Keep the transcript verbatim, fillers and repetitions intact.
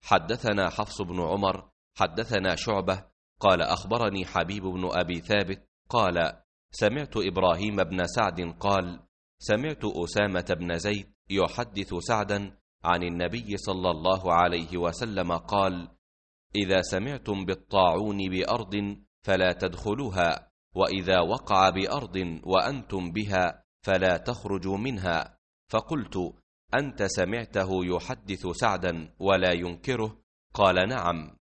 حدثنا حفص بن عمر حدثنا شعبة قال أخبرني حبيب بن أبي ثابت قال سمعت إبراهيم بن سعد قال سمعت أسامة بن زيد يحدث سعدا عن النبي صلى الله عليه وسلم قال إذا سمعتم بالطاعون بأرض فلا تدخلوها، وإذا وقع بأرض وأنتم بها فلا تخرجوا منها. فقلت أنت سمعته يحدث سعدا ولا ينكره؟ قال نعم.